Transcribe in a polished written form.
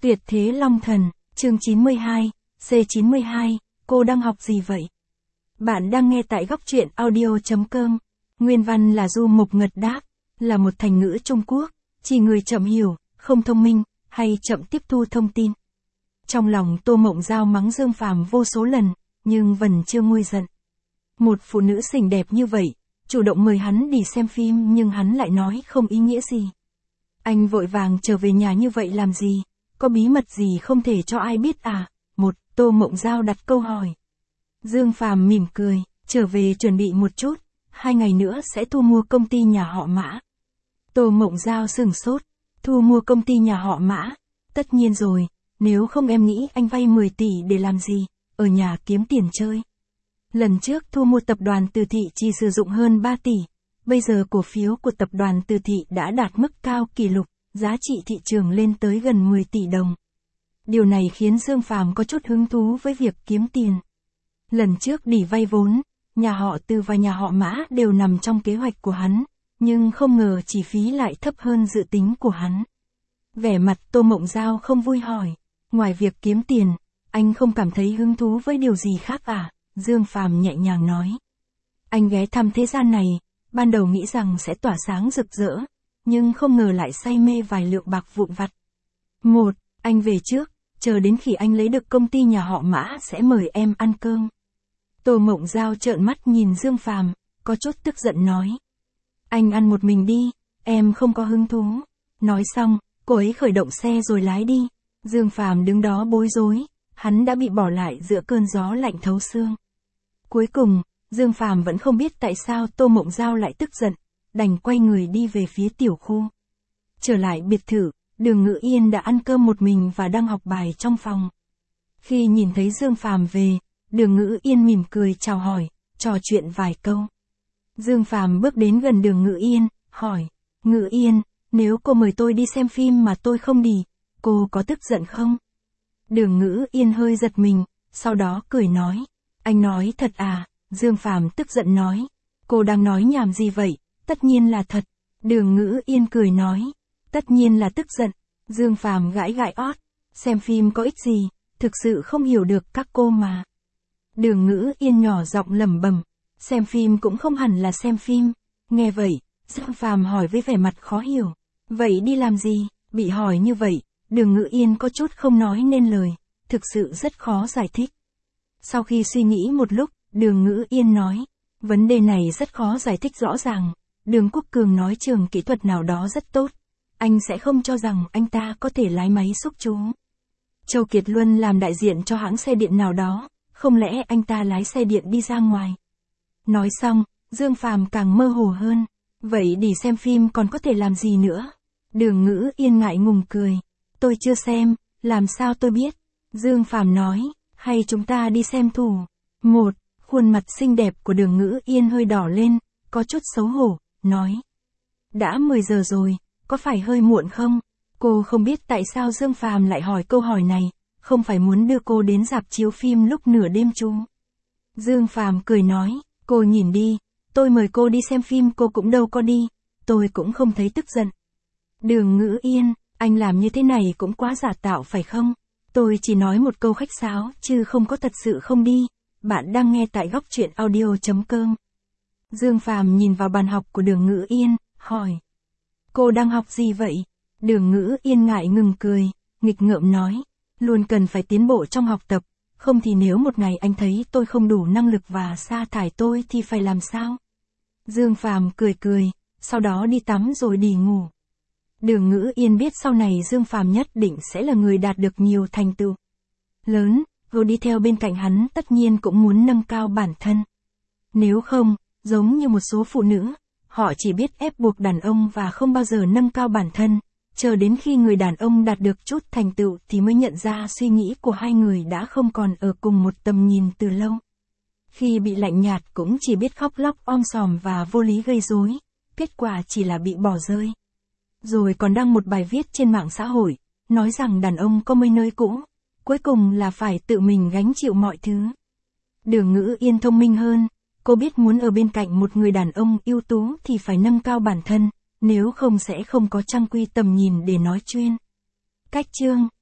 Tuyệt thế long thần, chương 92, C92, cô đang học gì vậy? Bạn đang nghe tại góc truyện audio.com. Nguyên văn là Du Mục Ngật đáp, là một thành ngữ Trung Quốc, chỉ người chậm hiểu, không thông minh, hay chậm tiếp thu thông tin. Trong lòng Tô Mộng Giao mắng Dương Phàm vô số lần, nhưng vẫn chưa nguôi giận. Một phụ nữ xinh đẹp như vậy, chủ động mời hắn đi xem phim nhưng hắn lại nói không ý nghĩa gì. Anh vội vàng trở về nhà như vậy làm gì? Có bí mật gì không thể cho ai biết à? Tô Mộng Giao đặt câu hỏi. Dương Phàm mỉm cười, trở về chuẩn bị một chút, 2 ngày nữa sẽ thu mua công ty nhà họ Mã. Tô Mộng Giao sửng sốt, thu mua công ty nhà họ Mã? Tất nhiên rồi, nếu không em nghĩ anh vay 10 tỷ để làm gì, ở nhà kiếm tiền chơi. Lần trước thu mua tập đoàn Từ Thị chỉ sử dụng hơn 3 tỷ, bây giờ cổ phiếu của tập đoàn Từ Thị đã đạt mức cao kỷ lục, giá trị thị trường lên tới gần 10 tỷ đồng. Điều này khiến Dương Phàm có chút hứng thú với việc kiếm tiền. Lần trước đi vay vốn, nhà họ Từ và nhà họ Mã đều nằm trong kế hoạch của hắn, nhưng không ngờ chi phí lại thấp hơn dự tính của hắn. Vẻ mặt Tô Mộng Giao không vui hỏi, ngoài việc kiếm tiền, anh không cảm thấy hứng thú với điều gì khác à? Dương Phàm nhẹ nhàng nói. Anh ghé thăm thế gian này, ban đầu nghĩ rằng sẽ tỏa sáng rực rỡ, nhưng không ngờ lại say mê vài lượng bạc vụn vặt. Anh về trước, chờ đến khi anh lấy được công ty nhà họ Mã sẽ mời em ăn cơm. Tô Mộng Giao trợn mắt nhìn Dương Phàm, có chút tức giận nói. Anh ăn một mình đi, em không có hứng thú. Nói xong, cô ấy khởi động xe rồi lái đi. Dương Phàm đứng đó bối rối, hắn đã bị bỏ lại giữa cơn gió lạnh thấu xương. Cuối cùng, Dương Phàm vẫn không biết tại sao Tô Mộng Giao lại tức giận, đành quay người đi về phía tiểu khu. Trở lại biệt thự, Đường Ngữ Yên đã ăn cơm một mình và đang học bài trong phòng. Khi nhìn thấy Dương Phàm về, Đường Ngữ Yên mỉm cười chào hỏi, trò chuyện vài câu. Dương Phàm bước đến gần Đường Ngữ Yên, hỏi, Ngữ Yên, nếu cô mời tôi đi xem phim mà tôi không đi, cô có tức giận không? Đường Ngữ Yên hơi giật mình, sau đó cười nói, anh nói thật à? Dương Phàm tức giận nói, cô đang nói nhảm gì vậy? Tất nhiên là thật. Đường Ngữ Yên cười nói, tất nhiên là tức giận. Dương Phàm gãi gãi ót, xem phim có ích gì, thực sự không hiểu được các cô mà. Đường Ngữ Yên nhỏ giọng lẩm bẩm, xem phim cũng không hẳn là xem phim. Nghe vậy, Dương Phàm hỏi với vẻ mặt khó hiểu, vậy đi làm gì? Bị hỏi như vậy, Đường Ngữ Yên có chút không nói nên lời, thực sự rất khó giải thích. Sau khi suy nghĩ một lúc, Đường Ngữ Yên nói, vấn đề này rất khó giải thích rõ ràng. Đường Quốc Cường nói trường kỹ thuật nào đó rất tốt, anh sẽ không cho rằng anh ta có thể lái máy xúc chú. Châu Kiệt Luân làm đại diện cho hãng xe điện nào đó, không lẽ anh ta lái xe điện đi ra ngoài? Nói xong, Dương Phàm càng mơ hồ hơn, vậy đi xem phim còn có thể làm gì nữa? Đường Ngữ Yên ngại ngùng cười, tôi chưa xem, làm sao tôi biết? Dương Phàm nói, hay chúng ta đi xem Thủ. Khuôn mặt xinh đẹp của Đường Ngữ Yên hơi đỏ lên, có chút xấu hổ, nói. Đã 10 giờ rồi, có phải hơi muộn không? Cô không biết tại sao Dương Phàm lại hỏi câu hỏi này, không phải muốn đưa cô đến rạp chiếu phim lúc nửa đêm chú. Dương Phàm cười nói, cô nhìn đi, tôi mời cô đi xem phim cô cũng đâu có đi, tôi cũng không thấy tức giận. Đường Ngữ Yên, anh làm như thế này cũng quá giả tạo phải không? Tôi chỉ nói một câu khách sáo chứ không có thật sự không đi. Bạn đang nghe tại góc truyện audio.com. Dương Phàm nhìn vào bàn học của Đường Ngữ Yên, hỏi. Cô đang học gì vậy? Đường Ngữ Yên ngại ngừng cười, nghịch ngợm nói. Luôn cần phải tiến bộ trong học tập, không thì nếu một ngày anh thấy tôi không đủ năng lực và sa thải tôi thì phải làm sao? Dương Phàm cười, sau đó đi tắm rồi đi ngủ. Đường Ngữ Yên biết sau này Dương Phàm nhất định sẽ là người đạt được nhiều thành tựu lớn. Cô đi theo bên cạnh hắn tất nhiên cũng muốn nâng cao bản thân. Nếu không, giống như một số phụ nữ, họ chỉ biết ép buộc đàn ông và không bao giờ nâng cao bản thân, chờ đến khi người đàn ông đạt được chút thành tựu thì mới nhận ra suy nghĩ của hai người đã không còn ở cùng một tầm nhìn từ lâu. Khi bị lạnh nhạt cũng chỉ biết khóc lóc om sòm và vô lý gây rối, kết quả chỉ là bị bỏ rơi. Rồi còn đăng một bài viết trên mạng xã hội, nói rằng đàn ông có mấy nơi cũ. Cuối cùng là phải tự mình gánh chịu mọi thứ. Đường Ngữ Yên thông minh hơn, cô biết muốn ở bên cạnh một người đàn ông ưu tú thì phải nâng cao bản thân, nếu không sẽ không có trăng quy tầm nhìn để nói chuyên. Cách chương